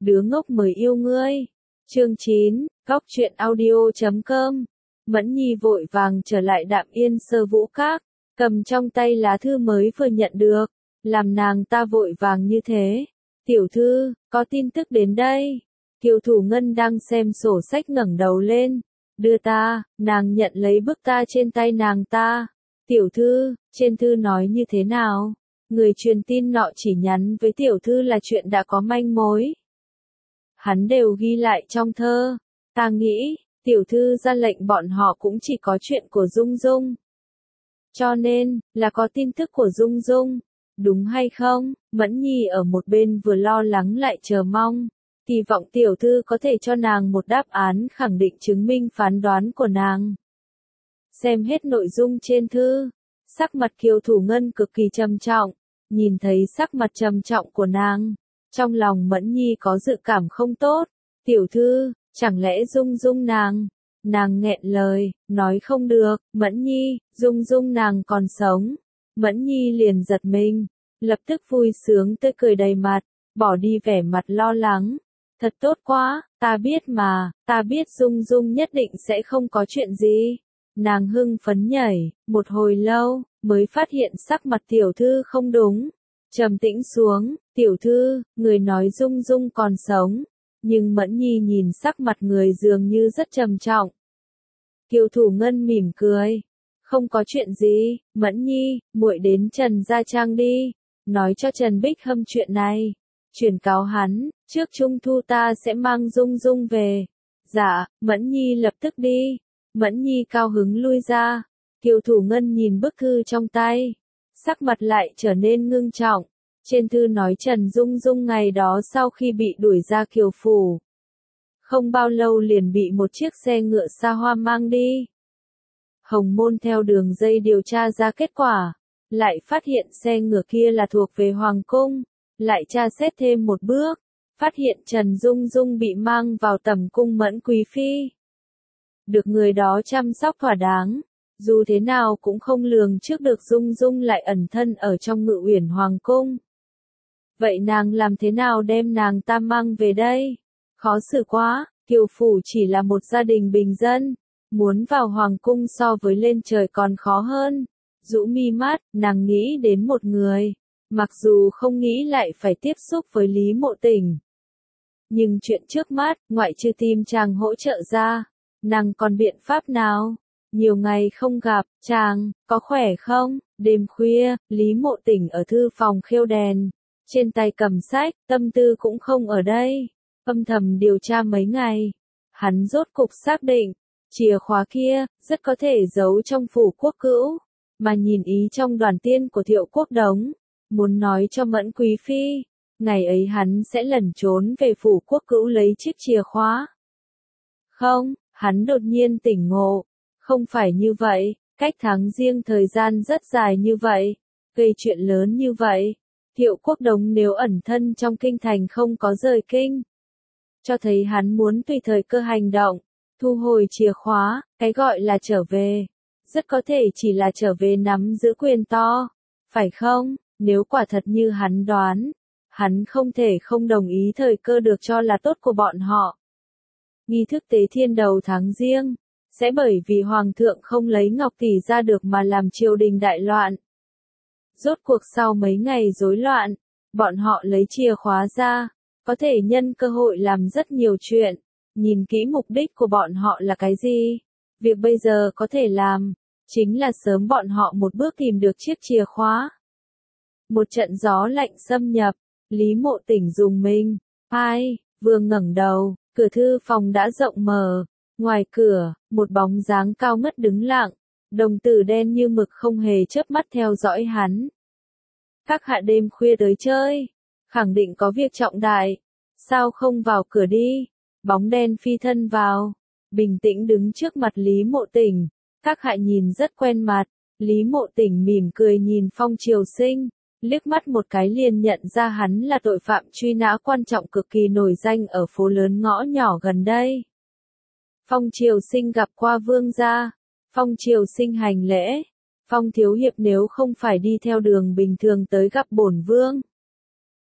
đứa ngốc mới yêu ngươi. Chương 9, Góc truyện audio.com. Mẫn Nhi vội vàng trở lại Đạm Yên Sơ Vũ Các, cầm trong tay lá thư mới vừa nhận được, làm nàng ta vội vàng như thế. Tiểu thư, có tin tức đến đây. Kiều Thủ Ngân đang xem sổ sách ngẩng đầu lên, đưa ta, nàng nhận lấy bức ta trên tay nàng ta. Tiểu thư, trên thư nói như thế nào? Người truyền tin nọ chỉ nhắn với tiểu thư là chuyện đã có manh mối. Hắn đều ghi lại trong thơ. Ta nghĩ, tiểu thư ra lệnh bọn họ cũng chỉ có chuyện của Dung Dung. Cho nên, là có tin tức của Dung Dung. Đúng hay không? Mẫn Nhi ở một bên vừa lo lắng lại chờ mong. Kỳ vọng tiểu thư có thể cho nàng một đáp án khẳng định chứng minh phán đoán của nàng. Xem hết nội dung trên thư, sắc mặt Kiều Thủ Ngân cực kỳ trầm trọng. Nhìn thấy sắc mặt trầm trọng của nàng, trong lòng Mẫn Nhi có dự cảm không tốt. Tiểu thư, chẳng lẽ Dung Dung nàng? Nàng nghẹn lời, nói không được. Mẫn Nhi, Dung Dung nàng còn sống. Mẫn Nhi liền giật mình, lập tức vui sướng tươi cười đầy mặt, bỏ đi vẻ mặt lo lắng. Thật tốt quá, ta biết mà, ta biết Dung Dung nhất định sẽ không có chuyện gì. Nàng hưng phấn nhảy, một hồi lâu, mới phát hiện sắc mặt tiểu thư không đúng. Trầm tĩnh xuống, tiểu thư, người nói Dung Dung còn sống. Nhưng Mẫn Nhi nhìn sắc mặt người dường như rất trầm trọng. Kiều Thủ Ngân mỉm cười. Không có chuyện gì, Mẫn Nhi, muội đến Trần Gia Trang đi. Nói cho Trần Bích Hâm chuyện này. Chuyển cáo hắn, trước Trung Thu ta sẽ mang Dung Dung về. Dạ, Mẫn Nhi lập tức đi. Mẫn Nhi cao hứng lui ra. Kiều Thủ Ngân nhìn bức thư trong tay. Sắc mặt lại trở nên ngưng trọng. Trên thư nói Trần Dung Dung ngày đó sau khi bị đuổi ra Kiều Phủ. Không bao lâu liền bị một chiếc xe ngựa xa hoa mang đi. Hồng Môn theo đường dây điều tra ra kết quả. Lại phát hiện xe ngựa kia là thuộc về Hoàng Cung. Lại tra xét thêm một bước. Phát hiện Trần Dung Dung bị mang vào tầm cung Mẫn Quý Phi. Được người đó chăm sóc thỏa đáng. Dù thế nào cũng không lường trước được Dung Dung lại ẩn thân ở trong Ngự Uyển Hoàng Cung. Vậy nàng làm thế nào đem nàng ta mang về đây? Khó xử quá, Kiều Phủ chỉ là một gia đình bình dân. Muốn vào Hoàng Cung so với lên trời còn khó hơn. Rũ mi mắt, nàng nghĩ đến một người. Mặc dù không nghĩ lại phải tiếp xúc với Lý Mộ Tình. Nhưng chuyện trước mắt, ngoại trừ tìm chàng hỗ trợ ra. Nàng còn biện pháp nào? Nhiều ngày không gặp, chàng, có khỏe không? Đêm khuya, Lý Mộ Tình ở thư phòng khêu đèn. Trên tay cầm sách, tâm tư cũng không ở đây. Âm thầm điều tra mấy ngày. Hắn rốt cục xác định, chìa khóa kia, rất có thể giấu trong phủ Quốc Cữu. Mà nhìn ý trong đoàn tiên của Thiệu Quốc Đống. Muốn nói cho Mẫn Quý Phi, ngày ấy hắn sẽ lẩn trốn về phủ Quốc Cữu lấy chiếc chìa khóa. Không, hắn đột nhiên tỉnh ngộ. Không phải như vậy, cách tháng riêng thời gian rất dài như vậy, gây chuyện lớn như vậy. Thiệu Quốc Đống nếu ẩn thân trong kinh thành không có rời kinh. Cho thấy hắn muốn tùy thời cơ hành động, thu hồi chìa khóa, cái gọi là trở về. Rất có thể chỉ là trở về nắm giữ quyền to. Phải không? Nếu quả thật như hắn đoán, hắn không thể không đồng ý thời cơ được cho là tốt của bọn họ. Nghi thức tế thiên đầu tháng riêng, sẽ bởi vì Hoàng thượng không lấy Ngọc Tỷ ra được mà làm triều đình đại loạn. Rốt cuộc sau mấy ngày rối loạn, bọn họ lấy chìa khóa ra, có thể nhân cơ hội làm rất nhiều chuyện. Nhìn kỹ mục đích của bọn họ là cái gì? Việc bây giờ có thể làm, chính là sớm bọn họ một bước tìm được chiếc chìa khóa. Một trận gió lạnh xâm nhập, Lý Mộ Tình dùng mình. Ai, vừa ngẩng đầu, cửa thư phòng đã rộng mở. Ngoài cửa, một bóng dáng cao ngất đứng lặng, đồng tử đen như mực không hề chớp mắt theo dõi hắn. Các hạ đêm khuya tới chơi, khẳng định có việc trọng đại, sao không vào cửa đi? Bóng đen phi thân vào, bình tĩnh đứng trước mặt Lý Mộ Tình. Các hạ nhìn rất quen mặt. Lý Mộ Tình mỉm cười nhìn Phong Triều Sinh, liếc mắt một cái liền nhận ra hắn là tội phạm truy nã quan trọng cực kỳ nổi danh ở phố lớn ngõ nhỏ gần đây. Phong Triều Sinh gặp qua vương gia. Phong Triều Sinh hành lễ. Phong thiếu hiệp nếu không phải đi theo đường bình thường tới gặp bổn vương,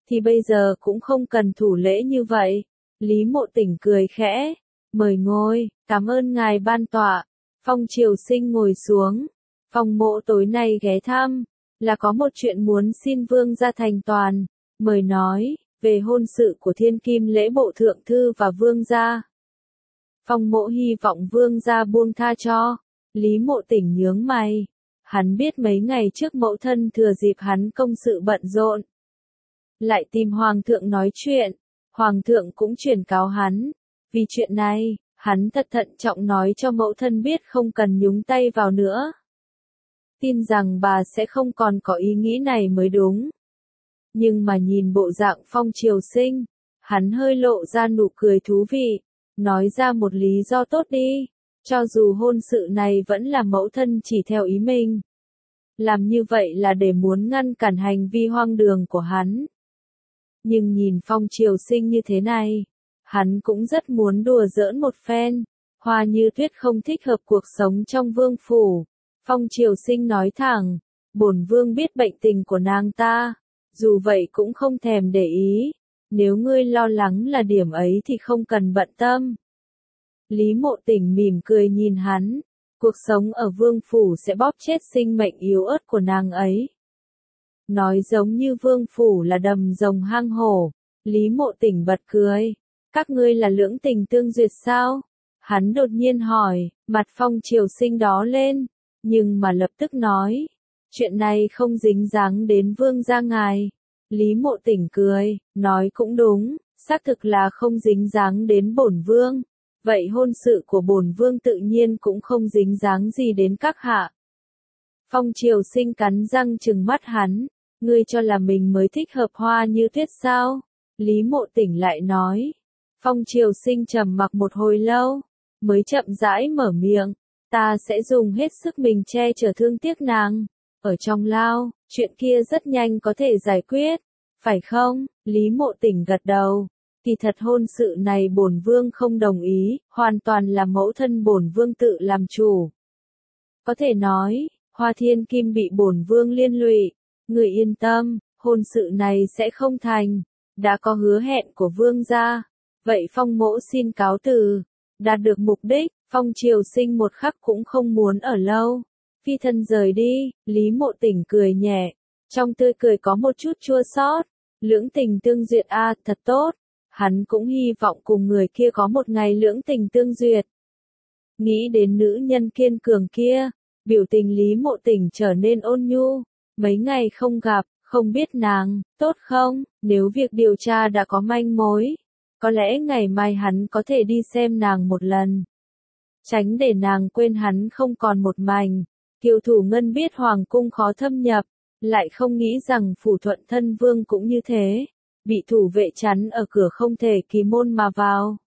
thì bây giờ cũng không cần thủ lễ như vậy. Lý Mộ Tỉnh cười khẽ, mời ngồi, cảm ơn ngài ban tọa. Phong Triều Sinh ngồi xuống, Phong mộ tối nay ghé thăm, là có một chuyện muốn xin vương gia thành toàn, mời nói, về hôn sự của thiên kim lễ bộ thượng thư và vương gia. Phong mộ hy vọng vương gia buông tha cho. Lý Mộ Tỉnh nhướng mày, hắn biết mấy ngày trước mẫu thân thừa dịp hắn công sự bận rộn, lại tìm hoàng thượng nói chuyện, hoàng thượng cũng chuyển cáo hắn, vì chuyện này, hắn thật thận trọng nói cho mẫu thân biết không cần nhúng tay vào nữa. Tin rằng bà sẽ không còn có ý nghĩ này mới đúng. Nhưng mà nhìn bộ dạng Phong Triều Sinh, hắn hơi lộ ra nụ cười thú vị, nói ra một lý do tốt đi, cho dù hôn sự này vẫn là mẫu thân chỉ theo ý mình. Làm như vậy là để muốn ngăn cản hành vi hoang đường của hắn. Nhưng nhìn Phong Triều Sinh như thế này, hắn cũng rất muốn đùa giỡn một phen. Hoa Như Tuyết không thích hợp cuộc sống trong vương phủ. Phong Triều Sinh nói thẳng, bổn vương biết bệnh tình của nàng ta, dù vậy cũng không thèm để ý. Nếu ngươi lo lắng là điểm ấy thì không cần bận tâm. Lý Mộ Tỉnh mỉm cười nhìn hắn, cuộc sống ở vương phủ sẽ bóp chết sinh mệnh yếu ớt của nàng ấy. Nói giống như vương phủ là đầm rồng hang hổ. Lý Mộ Tỉnh bật cười, các ngươi là lưỡng tình tương duyệt sao? Hắn đột nhiên hỏi, mặt Phong Triều Sinh đó lên, nhưng mà lập tức nói, chuyện này không dính dáng đến vương gia ngài. Lý Mộ Tỉnh cười, nói cũng đúng, xác thực là không dính dáng đến bổn vương. Vậy hôn sự của bổn vương tự nhiên cũng không dính dáng gì đến các hạ. Phong Triều Sinh cắn răng trừng mắt hắn, ngươi cho là mình mới thích hợp Hoa Như Tuyết sao? Lý Mộ Tỉnh lại nói. Phong Triều Sinh trầm mặc một hồi lâu, mới chậm rãi mở miệng, ta sẽ dùng hết sức mình che chở thương tiếc nàng. Ở trong lao, chuyện kia rất nhanh có thể giải quyết, phải không? Lý Mộ Tỉnh gật đầu. Kỳ thật hôn sự này bổn vương không đồng ý, hoàn toàn là mẫu thân bổn vương tự làm chủ. Có thể nói, Hoa Thiên Kim bị bổn vương liên lụy, người yên tâm, hôn sự này sẽ không thành, đã có hứa hẹn của vương gia. Vậy Phong mỗ xin cáo từ, đạt được mục đích, Phong Triều Sinh một khắc cũng không muốn ở lâu. Phi thân rời đi, Lý Mộ Tỉnh cười nhẹ, trong tươi cười có một chút chua xót. Lưỡng tình tương duyệt a, thật tốt. Hắn cũng hy vọng cùng người kia có một ngày lưỡng tình tương duyệt. Nghĩ đến nữ nhân kiên cường kia, biểu tình Lý Mộ Tỉnh trở nên ôn nhu. Mấy ngày không gặp, không biết nàng, tốt không? Nếu việc điều tra đã có manh mối, có lẽ ngày mai hắn có thể đi xem nàng một lần. Tránh để nàng quên hắn không còn một mảnh. Kiều Thủ Ngân biết hoàng cung khó thâm nhập, lại không nghĩ rằng Phủ Thuận Thân Vương cũng như thế. Bị thủ vệ chắn ở cửa không thể kỳ môn mà vào.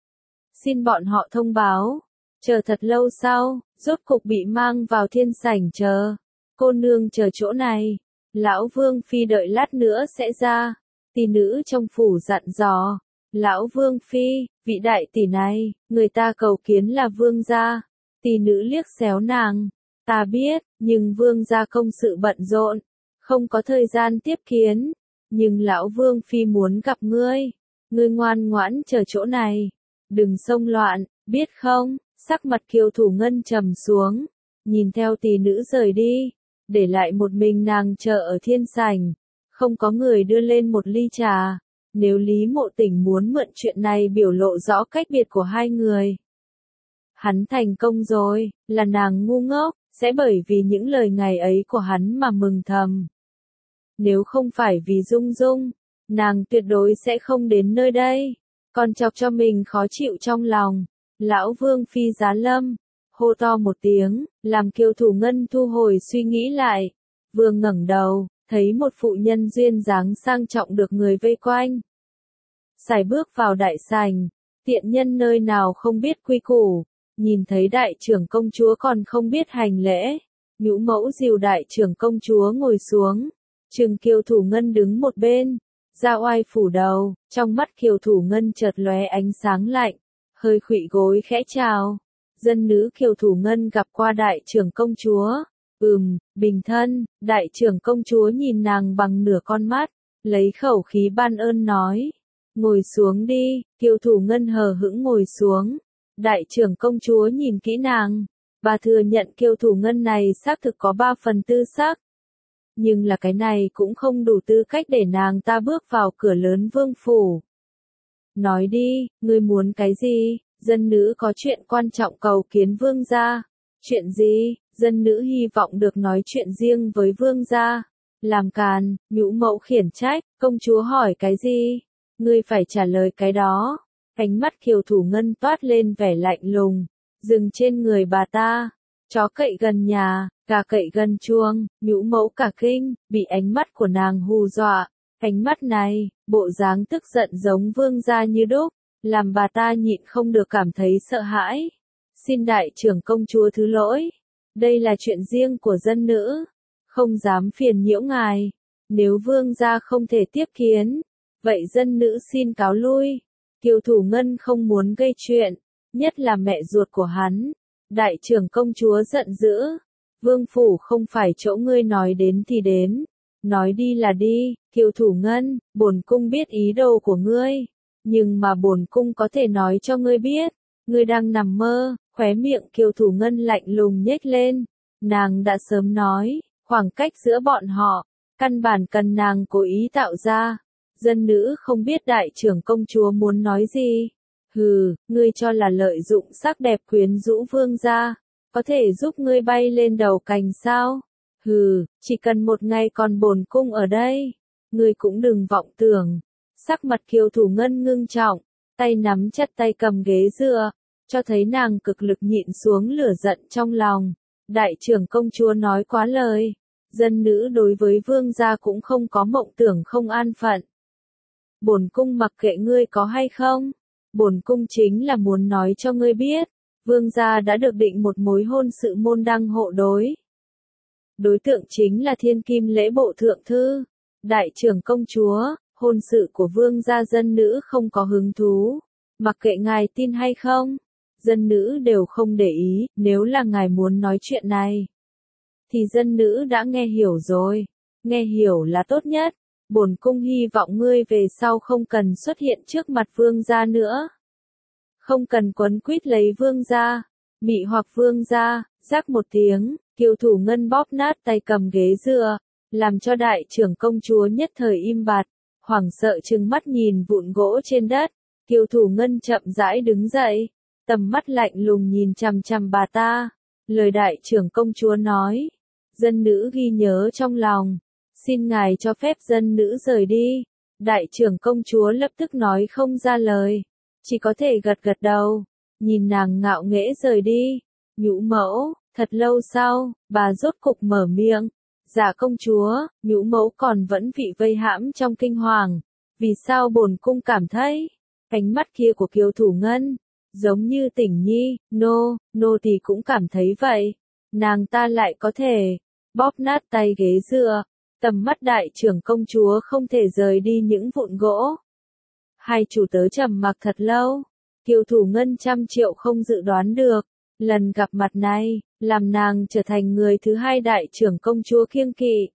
Xin bọn họ thông báo, chờ thật lâu sau, rốt cục bị mang vào thiên sảnh chờ. Cô nương chờ chỗ này, lão Vương Phi đợi lát nữa sẽ ra. Tỷ nữ trong phủ dặn dò, lão Vương Phi, vị đại tỷ này, người ta cầu kiến là vương gia. Tỷ nữ liếc xéo nàng, ta biết, nhưng vương gia công sự bận rộn, không có thời gian tiếp kiến. Nhưng lão Vương Phi muốn gặp ngươi, ngươi ngoan ngoãn chờ chỗ này, đừng xông loạn, biết không? Sắc mặt Kiều Thủ Ngân trầm xuống, nhìn theo tỷ nữ rời đi, để lại một mình nàng chờ ở thiên sảnh, không có người đưa lên một ly trà. Nếu Lý Mộ Tỉnh muốn mượn chuyện này biểu lộ rõ cách biệt của hai người, hắn thành công rồi, là nàng ngu ngốc, sẽ bởi vì những lời ngày ấy của hắn mà mừng thầm. Nếu không phải vì Dung Dung, nàng tuyệt đối sẽ không đến nơi đây, còn chọc cho mình khó chịu trong lòng. Lão Vương Phi giá lâm, hô to một tiếng, làm Kiều Thủ Ngân thu hồi suy nghĩ lại. Vừa ngẩng đầu, thấy một phụ nhân duyên dáng sang trọng được người vây quanh. Sải bước vào đại sảnh, tiện nhân nơi nào không biết quy củ, nhìn thấy đại trưởng công chúa còn không biết hành lễ. Nhũ mẫu dìu đại trưởng công chúa ngồi xuống. Trừng Kiều Thủ Ngân đứng một bên, ra oai phủ đầu, trong mắt Kiều Thủ Ngân chợt lóe ánh sáng lạnh, hơi khuỵu gối khẽ chào. Dân nữ Kiều Thủ Ngân gặp qua đại trưởng công chúa. Bình thân, đại trưởng công chúa nhìn nàng bằng nửa con mắt, lấy khẩu khí ban ơn nói. Ngồi xuống đi, Kiều Thủ Ngân hờ hững ngồi xuống. Đại trưởng công chúa nhìn kỹ nàng. Bà thừa nhận Kiều Thủ Ngân này xác thực có 3/4 sắc. Nhưng là cái này cũng không đủ tư cách để nàng ta bước vào cửa lớn vương phủ. Nói đi, ngươi muốn cái gì? Dân nữ có chuyện quan trọng cầu kiến vương gia. Chuyện gì? Dân nữ hy vọng được nói chuyện riêng với vương gia. Làm càn, nhũ mẫu khiển trách, công chúa hỏi cái gì? Ngươi phải trả lời cái đó. Ánh mắt Kiều Thủ Ngân toát lên vẻ lạnh lùng, dừng trên người bà ta. Chó cậy gần nhà, gà cậy gần chuông, nhũ mẫu cả kinh, bị ánh mắt của nàng hù dọa. Ánh mắt này, bộ dáng tức giận giống vương gia như đúc, làm bà ta nhịn không được cảm thấy sợ hãi. Xin đại trưởng công chúa thứ lỗi, đây là chuyện riêng của dân nữ, không dám phiền nhiễu ngài. Nếu vương gia không thể tiếp kiến, vậy dân nữ xin cáo lui. Kiều Thủ Ngân không muốn gây chuyện, nhất là mẹ ruột của hắn. Đại trưởng công chúa giận dữ, vương phủ không phải chỗ ngươi nói đến thì đến, nói đi là đi. Kiều Thủ Ngân, bổn cung biết ý đồ của ngươi, nhưng mà bổn cung có thể nói cho ngươi biết, ngươi đang nằm mơ. Khóe miệng Kiều Thủ Ngân lạnh lùng nhếch lên, nàng đã sớm nói, khoảng cách giữa bọn họ, căn bản cần nàng cố ý tạo ra. Dân nữ không biết đại trưởng công chúa muốn nói gì. Hừ, ngươi cho là lợi dụng sắc đẹp quyến rũ vương gia, có thể giúp ngươi bay lên đầu cành sao? Hừ, chỉ cần một ngày còn bổn cung ở đây, ngươi cũng đừng vọng tưởng. Sắc mặt Kiều Thủ Ngân ngưng trọng, tay nắm chặt tay cầm ghế dựa, cho thấy nàng cực lực nhịn xuống lửa giận trong lòng. Đại trưởng công chúa nói quá lời, dân nữ đối với vương gia cũng không có mộng tưởng không an phận. Bổn cung mặc kệ ngươi có hay không, bổn cung chính là muốn nói cho ngươi biết, vương gia đã được định một mối hôn sự môn đăng hộ đối. Đối tượng chính là thiên kim lễ bộ thượng thư. Đại trưởng công chúa, hôn sự của vương gia dân nữ không có hứng thú, mặc kệ ngài tin hay không, dân nữ đều không để ý. Nếu là ngài muốn nói chuyện này, thì dân nữ đã nghe hiểu rồi, nghe hiểu là tốt nhất. Bổn cung hy vọng ngươi về sau không cần xuất hiện trước mặt vương gia nữa. Không cần quấn quýt lấy vương gia, mị hoặc vương gia. Rắc một tiếng, Kiều Thủ Ngân bóp nát tay cầm ghế dựa, làm cho đại trưởng công chúa nhất thời im bặt, hoảng sợ trừng mắt nhìn vụn gỗ trên đất. Kiều Thủ Ngân chậm rãi đứng dậy, tầm mắt lạnh lùng nhìn chằm chằm bà ta. Lời đại trưởng công chúa nói, dân nữ ghi nhớ trong lòng. Xin ngài cho phép dân nữ rời đi. Đại trưởng công chúa lập tức nói không ra lời, chỉ có thể gật gật đầu, nhìn nàng ngạo nghễ rời đi. Nhũ mẫu, thật lâu sau, bà rốt cục mở miệng. Dạ công chúa, nhũ mẫu còn vẫn bị vây hãm trong kinh hoàng. Vì sao bổn cung cảm thấy, ánh mắt kia của Kiều Thủ Ngân, giống như tỉnh nhi, nô thì cũng cảm thấy vậy. Nàng ta lại có thể, bóp nát tay ghế dựa. Tầm mắt đại trưởng công chúa không thể rời đi những vụn gỗ. Hai chủ tớ trầm mặc thật lâu. Kiều Thủ Ngân trăm triệu không dự đoán được, lần gặp mặt này, làm nàng trở thành người thứ hai đại trưởng công chúa kiêng kỵ.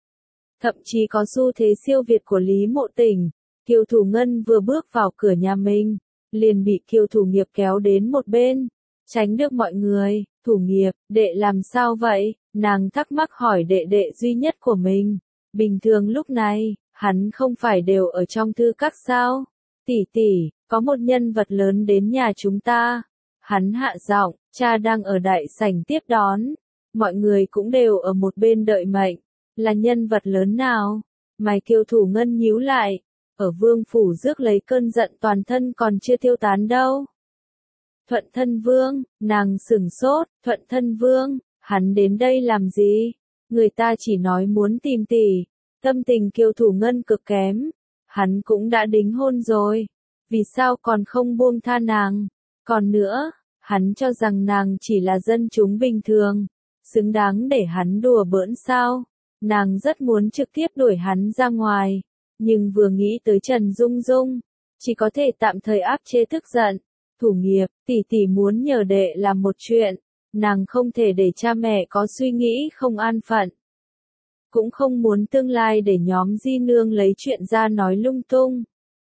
Thậm chí có xu thế siêu việt của Lý Mộ Tình. Kiều Thủ Ngân vừa bước vào cửa nhà mình, liền bị Kiều Thủ Nghiệp kéo đến một bên, tránh được mọi người. Thủ Nghiệp, đệ làm sao vậy? Nàng thắc mắc hỏi đệ đệ duy nhất của mình. Bình thường lúc này, hắn không phải đều ở trong thư các sao? Tỷ tỷ, có một nhân vật lớn đến nhà chúng ta. Hắn hạ giọng, cha đang ở đại sảnh tiếp đón. Mọi người cũng đều ở một bên đợi mệnh. Là nhân vật lớn nào? Mày Kiều Thủ Ngân nhíu lại. Ở vương phủ rước lấy cơn giận toàn thân còn chưa tiêu tán đâu. Thuận Thân Vương, nàng sửng sốt. Thuận Thân Vương, hắn đến đây làm gì? Người ta chỉ nói muốn tìm tỷ. Tâm tình Kiều Thủ Ngân cực kém. Hắn cũng đã đính hôn rồi, vì sao còn không buông tha nàng? Còn nữa, hắn cho rằng nàng chỉ là dân chúng bình thường, xứng đáng để hắn đùa bỡn sao? Nàng rất muốn trực tiếp đuổi hắn ra ngoài, nhưng vừa nghĩ tới Trần Dung Dung, chỉ có thể tạm thời áp chế tức giận. Thủ Nghiệp, tỷ tỷ muốn nhờ đệ làm một chuyện, nàng không thể để cha mẹ có suy nghĩ không an phận. cũng không muốn tương lai để nhóm Di Nương lấy chuyện ra nói lung tung.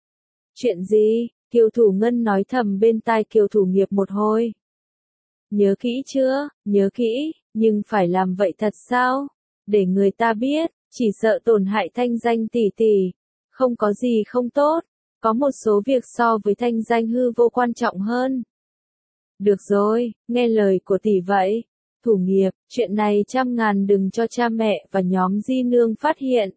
Chuyện gì? Kiều Thủ Ngân nói thầm bên tai Kiều Thủ Nghiệp một hồi. Nhớ kỹ chưa? Nhớ kỹ, nhưng phải làm vậy thật sao? Để người ta biết, chỉ sợ tổn hại thanh danh tỷ tỷ. Không có gì không tốt, có một số việc so với thanh danh hư vô quan trọng hơn. Được rồi, nghe lời của tỷ vậy. Thủ Nghiệp, chuyện này 100.000 đừng cho cha mẹ và nhóm Di Nương phát hiện.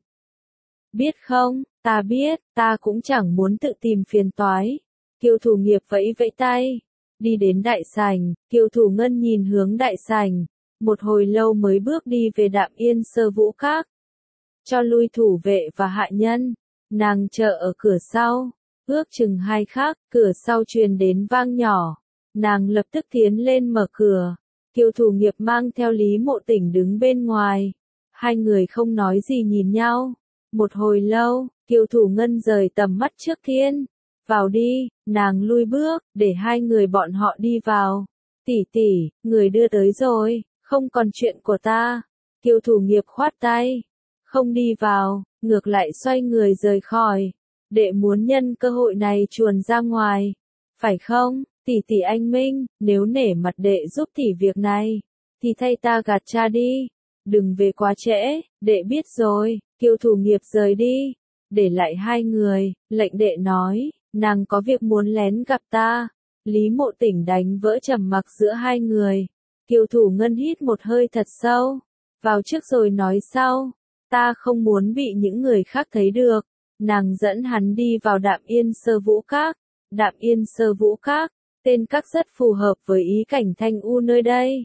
Biết không, ta biết, ta cũng chẳng muốn tự tìm phiền toái. Kiều Thủ Nghiệp vẫy vẫy tay. Đi đến đại sảnh, Kiều Thủ Ngân nhìn hướng đại sảnh. Một hồi lâu mới bước đi về Đạm Yên Sơ Vũ Các. Cho lui thủ vệ và hạ nhân. Nàng chờ ở cửa sau. Ước chừng 2 khắc, cửa sau truyền đến vang nhỏ. Nàng lập tức tiến lên mở cửa. Kiều Thủ Nghiệp mang theo Lý Mộ Tỉnh đứng bên ngoài. Hai người không nói gì nhìn nhau. Một hồi lâu, Kiều Thủ Ngân rời tầm mắt trước Thiên. Vào đi, nàng lui bước, để hai người bọn họ đi vào. Tỷ tỷ, người đưa tới rồi, không còn chuyện của ta. Kiều Thủ Nghiệp khoát tay. Không đi vào, ngược lại xoay người rời khỏi. Đệ muốn nhân cơ hội này chuồn ra ngoài. Phải không, tỷ tỷ anh Minh, nếu nể mặt đệ giúp tỷ việc này, thì thay ta gạt cha đi. Đừng về quá trễ, đệ biết rồi. Kiều Thủ Nghiệp rời đi. Để lại hai người, lệnh đệ nói, nàng có việc muốn lén gặp ta. Lý Mộ Tỉnh đánh vỡ trầm mặc giữa hai người. Kiều Thủ Ngân hít một hơi thật sâu. Vào trước rồi nói sau. Ta không muốn bị những người khác thấy được. Nàng dẫn hắn đi vào Đạm Yên Sơ Vũ Các. Đạm Yên Sơ Vũ Các, tên các rất phù hợp với ý cảnh thanh u nơi đây.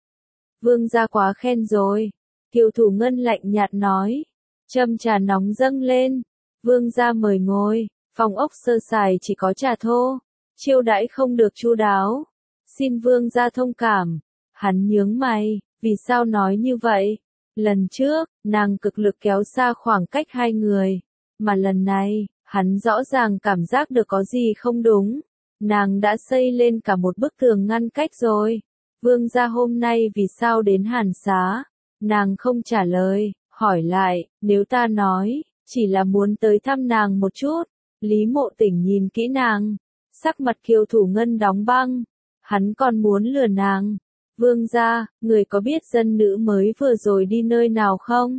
Vương gia quá khen rồi. Kiều Thủ Ngân lạnh nhạt nói. Châm trà nóng dâng lên. Vương gia mời ngồi. Phòng ốc sơ sài chỉ có trà thô. Chiêu đãi không được chu đáo. Xin vương gia thông cảm. Hắn nhướng mày. Vì sao nói như vậy? Lần trước, nàng cực lực kéo xa khoảng cách hai người. Mà lần này, hắn rõ ràng cảm giác được có gì không đúng. Nàng đã xây lên cả một bức tường ngăn cách rồi. Vương gia hôm nay vì sao đến Hàn Xá? Nàng không trả lời, hỏi lại, nếu ta nói, chỉ là muốn tới thăm nàng một chút. Lý Mộ Tỉnh nhìn kỹ nàng, sắc mặt Kiều Thủ Ngân đóng băng. Hắn còn muốn lừa nàng. Vương gia, người có biết dân nữ mới vừa rồi đi nơi nào không?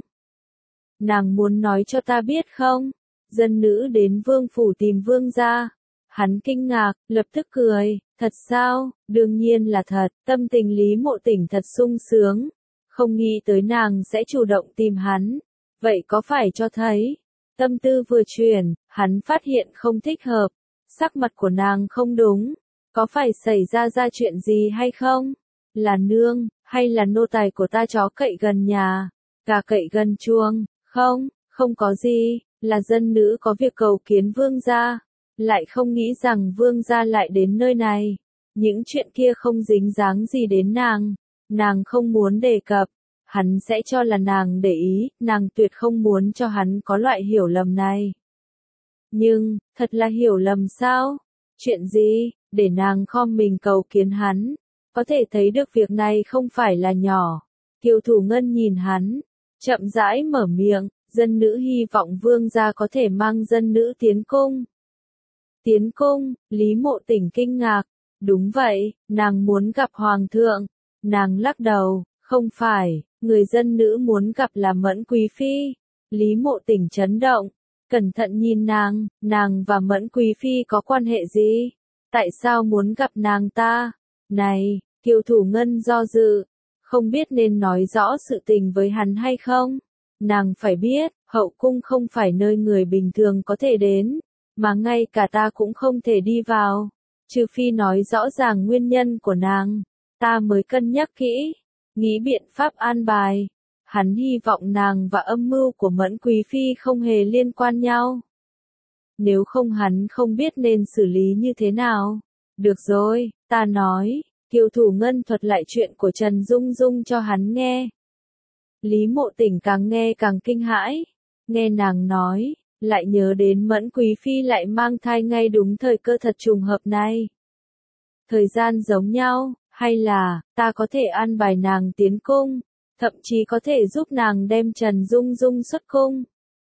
Nàng muốn nói cho ta biết không? Dân nữ đến vương phủ tìm vương gia. Hắn kinh ngạc, lập tức cười, thật sao? Đương nhiên là thật, tâm tình Lý Mộ Tỉnh thật sung sướng. Không nghĩ tới nàng sẽ chủ động tìm hắn. Vậy có phải cho thấy? Tâm tư vừa chuyển, hắn phát hiện không thích hợp. Sắc mặt của nàng không đúng. Có phải xảy ra chuyện gì hay không? Là nương, hay là nô tài của ta chó cậy gần nhà? Gà cậy gần chuông? Không, không có gì, là dân nữ có việc cầu kiến vương gia. Lại không nghĩ rằng vương gia lại đến nơi này. Những chuyện kia không dính dáng gì đến nàng. Nàng không muốn đề cập. Hắn sẽ cho là nàng để ý, nàng tuyệt không muốn cho hắn có loại hiểu lầm này. Nhưng, thật là hiểu lầm sao? Chuyện gì, để nàng khom mình cầu kiến hắn? Có thể thấy được việc này không phải là nhỏ. Kiều Thủ Ngân nhìn hắn, chậm rãi mở miệng, dân nữ hy vọng vương gia có thể mang dân nữ tiến cung. Tiến cung, Lý Mộ Tỉnh kinh ngạc. Đúng vậy, nàng muốn gặp hoàng thượng. Nàng lắc đầu, không phải, người dân nữ muốn gặp là Mẫn Quý Phi. Lý Mộ Tỉnh chấn động, cẩn thận nhìn nàng và Mẫn Quý Phi có quan hệ gì? Tại sao muốn gặp nàng ta? Này, Kiều Thủ Ngân do dự, không biết nên nói rõ sự tình với hắn hay không? Nàng phải biết, hậu cung không phải nơi người bình thường có thể đến, mà ngay cả ta cũng không thể đi vào. Trừ phi nói rõ ràng nguyên nhân của nàng, ta mới cân nhắc kỹ, nghĩ biện pháp an bài. Hắn hy vọng nàng và âm mưu của Mẫn Quý Phi không hề liên quan nhau. Nếu không hắn không biết nên xử lý như thế nào. Được rồi, ta nói. Kiều Thủ Ngân thuật lại chuyện của Trần Dung Dung cho hắn nghe. Lý Mộ Tỉnh càng nghe càng kinh hãi. Nghe nàng nói, lại nhớ đến Mẫn Quý Phi lại mang thai ngay đúng thời cơ thật trùng hợp này. Thời gian giống nhau, hay là, ta có thể an bài nàng tiến cung, thậm chí có thể giúp nàng đem Trần Dung Dung xuất cung.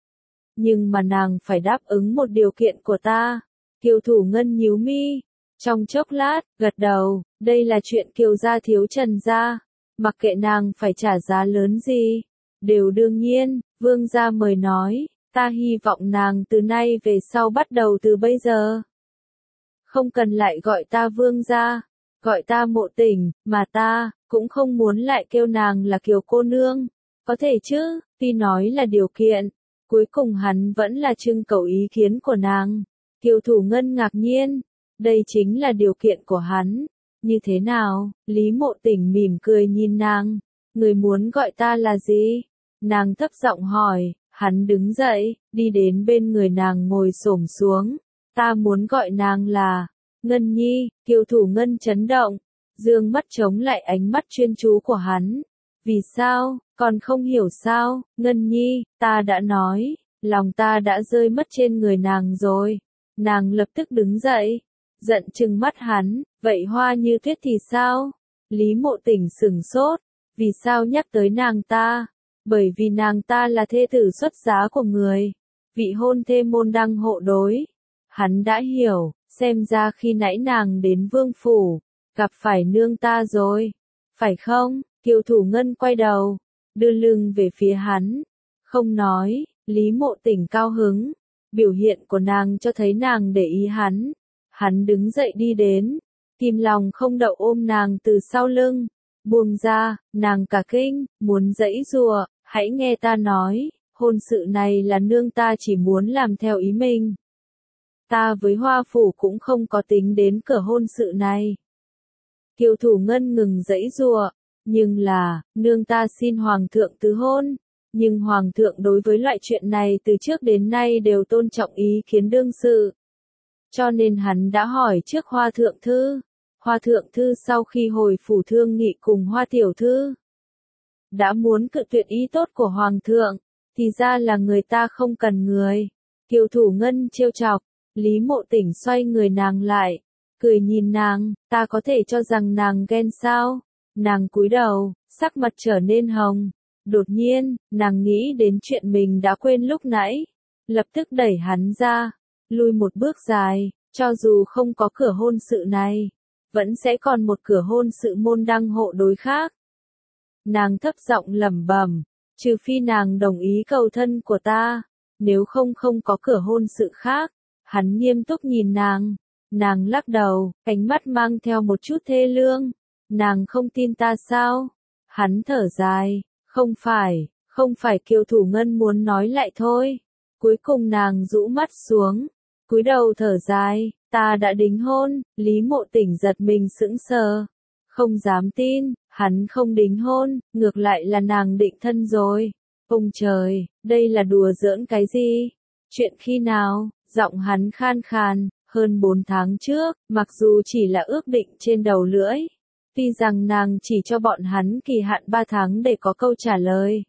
Nhưng mà nàng phải đáp ứng một điều kiện của ta. Kiều Thủ Ngân nhíu mi, trong chốc lát, gật đầu, đây là chuyện Kiều gia thiếu Trần gia, mặc kệ nàng phải trả giá lớn gì, đều đương nhiên. Vương gia mời nói, ta hy vọng nàng từ nay về sau bắt đầu từ bây giờ. Không cần lại gọi ta Vương gia, gọi ta Mộ Tình, mà ta cũng không muốn lại kêu nàng là Kiều cô nương. Có thể chứ, tuy nói là điều kiện, cuối cùng hắn vẫn là trưng cầu ý kiến của nàng. Kiều Thủ Ngân ngạc nhiên, đây chính là điều kiện của hắn. Như thế nào? Lý Mộ Tình mỉm cười nhìn nàng, người muốn gọi ta là gì? Nàng thấp giọng hỏi. Hắn đứng dậy, đi đến bên người nàng ngồi xổm xuống. Ta muốn gọi nàng là Ngân Nhi. Kiều Thủ Ngân chấn động, dương mắt chống lại ánh mắt chuyên chú của hắn. Vì sao, còn không hiểu sao? Ngân Nhi, ta đã nói, lòng ta đã rơi mất trên người nàng rồi. Nàng lập tức đứng dậy, giận trừng mắt hắn, vậy Hoa Như Tuyết thì sao? Lý Mộ Tình sửng sốt, vì sao nhắc tới nàng ta? Bởi vì nàng ta là thê tử xuất giá của người, vị hôn thê môn đăng hộ đối. Hắn đã hiểu, xem ra khi nãy nàng đến vương phủ, gặp phải nương ta rồi, phải không? Kiều Thủ Ngân quay đầu, đưa lưng về phía hắn, không nói. Lý Mộ Tình cao hứng, biểu hiện của nàng cho thấy nàng để ý hắn. Hắn đứng dậy đi đến, kìm lòng không đậu ôm nàng từ sau lưng, buông ra. Nàng cả kinh, muốn giãy giụa. Hãy nghe ta nói, hôn sự này là nương ta chỉ muốn làm theo ý mình. Ta với Hoa phủ cũng không có tính đến cửa hôn sự này. Kiều Thủ Ngân ngừng giãy giụa, nhưng là, nương ta xin hoàng thượng tứ hôn, nhưng hoàng thượng đối với loại chuyện này từ trước đến nay đều tôn trọng ý kiến đương sự. Cho nên hắn đã hỏi trước Hoa thượng thư. Hoa thượng thư sau khi hồi phủ thương nghị cùng Hoa tiểu thư, đã muốn cự tuyệt ý tốt của hoàng thượng, thì ra là người ta không cần người. Kiều Thủ Ngân trêu chọc, Lý Mộ Tình xoay người nàng lại, cười nhìn nàng, ta có thể cho rằng nàng ghen sao? Nàng cúi đầu, sắc mặt trở nên hồng. Đột nhiên, nàng nghĩ đến chuyện mình đã quên lúc nãy, lập tức đẩy hắn ra, lui một bước dài, cho dù không có cửa hôn sự này, vẫn sẽ còn một cửa hôn sự môn đăng hộ đối khác. Nàng thấp giọng lẩm bẩm, trừ phi nàng đồng ý cầu thân của ta, nếu không không có cửa hôn sự khác. Hắn nghiêm túc nhìn nàng lắc đầu, ánh mắt mang theo một chút thê lương. Nàng không tin ta sao? Hắn thở dài, không phải Kiều Thủ Ngân muốn nói lại thôi. Cuối cùng nàng rũ mắt xuống, cúi đầu thở dài, ta đã đính hôn. Lý Mộ Tình giật mình sững sờ, không dám tin, hắn không đính hôn, ngược lại là nàng định thân rồi. Ông trời, đây là đùa giỡn cái gì? Chuyện khi nào? Giọng hắn khan khàn, hơn 4 tháng trước, mặc dù chỉ là ước định trên đầu lưỡi. Tuy rằng nàng chỉ cho bọn hắn kỳ hạn 3 tháng để có câu trả lời.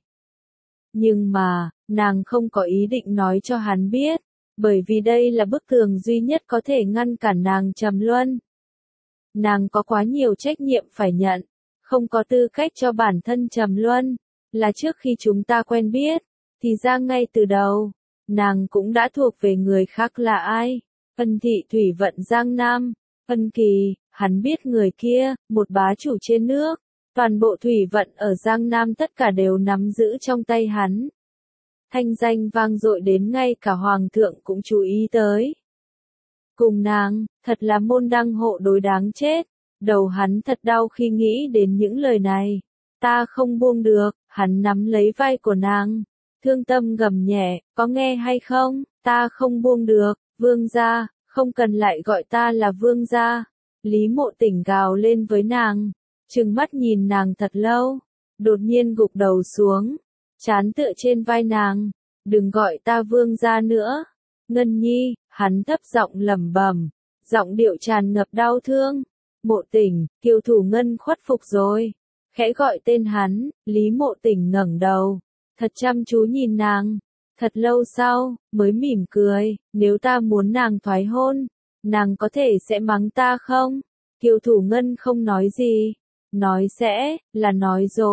Nhưng mà, nàng không có ý định nói cho hắn biết, bởi vì đây là bức tường duy nhất có thể ngăn cản nàng trầm luân. Nàng có quá nhiều trách nhiệm phải nhận, không có tư cách cho bản thân trầm luân, là trước khi chúng ta quen biết, thì ra ngay từ đầu, nàng cũng đã thuộc về người khác là ai. Ân thị thủy vận Giang Nam, Ân Kỳ, hắn biết người kia, một bá chủ trên nước, toàn bộ thủy vận ở Giang Nam tất cả đều nắm giữ trong tay hắn. Thanh danh vang dội đến ngay cả hoàng thượng cũng chú ý tới. Cùng nàng, thật là môn đăng hộ đối đáng chết. Đầu hắn thật đau khi nghĩ đến những lời này. Ta không buông được, hắn nắm lấy vai của nàng. Thương tâm gầm nhẹ, có nghe hay không? Ta không buông được, vương gia, không cần lại gọi ta là vương gia. Lý Mộ Tình gào lên với nàng, trừng mắt nhìn nàng thật lâu, đột nhiên gục đầu xuống, trán tựa trên vai nàng. Đừng gọi ta vương gia nữa. Ngân Nhi, hắn thấp giọng lẩm bẩm, giọng điệu tràn ngập đau thương. Mộ Tình, Kiều Thủ Ngân khuất phục rồi. Khẽ gọi tên hắn, Lý Mộ Tình ngẩng đầu, thật chăm chú nhìn nàng. Thật lâu sau, mới mỉm cười, nếu ta muốn nàng thoái hôn, nàng có thể sẽ mắng ta không? Kiều Thủ Ngân không nói gì, nói sẽ, là nói dối,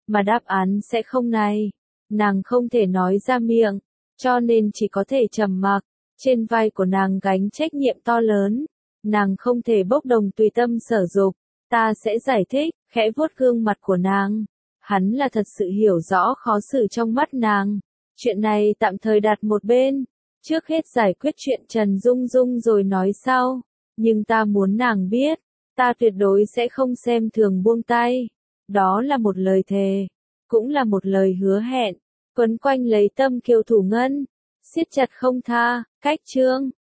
mà đáp án sẽ không này. Nàng không thể nói ra miệng, cho nên chỉ có thể trầm mặc. Trên vai của nàng gánh trách nhiệm to lớn, nàng không thể bốc đồng tùy tâm sở dục. Ta sẽ giải thích, khẽ vuốt gương mặt của nàng. Hắn là thật sự hiểu rõ khó xử trong mắt nàng. Chuyện này tạm thời đặt một bên, trước hết giải quyết chuyện Trần Dung Dung rồi nói sau. Nhưng ta muốn nàng biết, ta tuyệt đối sẽ không xem thường buông tay. Đó là một lời thề, cũng là một lời hứa hẹn. Quấn quanh lấy Tâm Kiều thủ ngân, siết chặt không tha, cách chương.